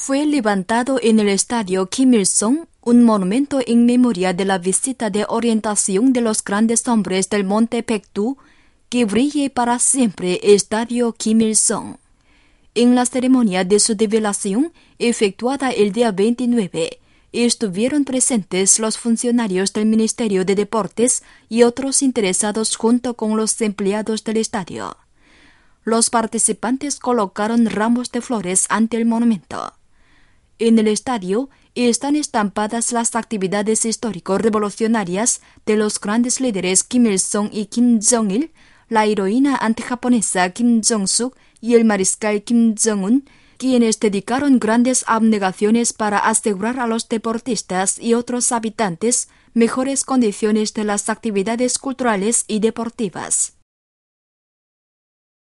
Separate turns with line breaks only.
fue levantado en el estadio Kim Il-sung un monumento en memoria de la visita de orientación de los grandes hombres del monte Paektu, que brille para siempre estadio Kim Il-sung. En la ceremonia de su develación, efectuada el día 29, estuvieron presentes los funcionarios del Ministerio de Deportes y otros interesados junto con los empleados del estadio. Los participantes colocaron ramos de flores ante el monumento. En el estadio están estampadas las actividades histórico-revolucionarias de los grandes líderes Kim Il-sung y Kim Jong-il, la heroína antijaponesa Kim Jong-suk y el mariscal Kim Jong-un, quienes dedicaron grandes abnegaciones para asegurar a los deportistas y otros habitantes mejores condiciones de las actividades culturales y deportivas.